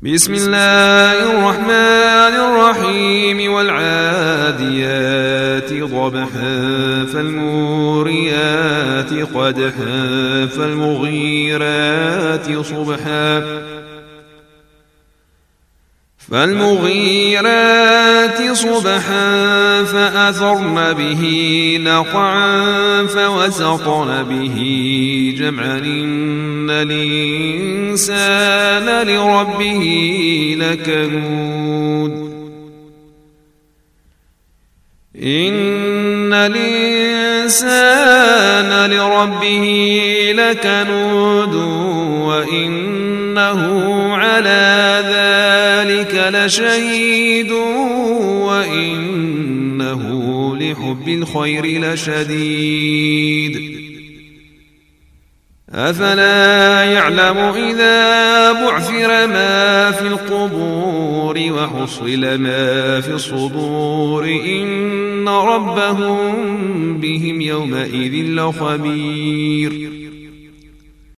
بسم الله الرحمن الرحيم والعاديات ضبحا فالموريات قدحا فالمغيرات صبحا فأثرن به نقعا فوسطن به جمعا إن الإنسان لربه لكنود وإنه على ذلك لشهيد وإنه لحب الخير لشديد أفلا يعلم إذا بعثر ما في القبور وحصل ما في الصدور إن ربهم بهم يومئذ لخبير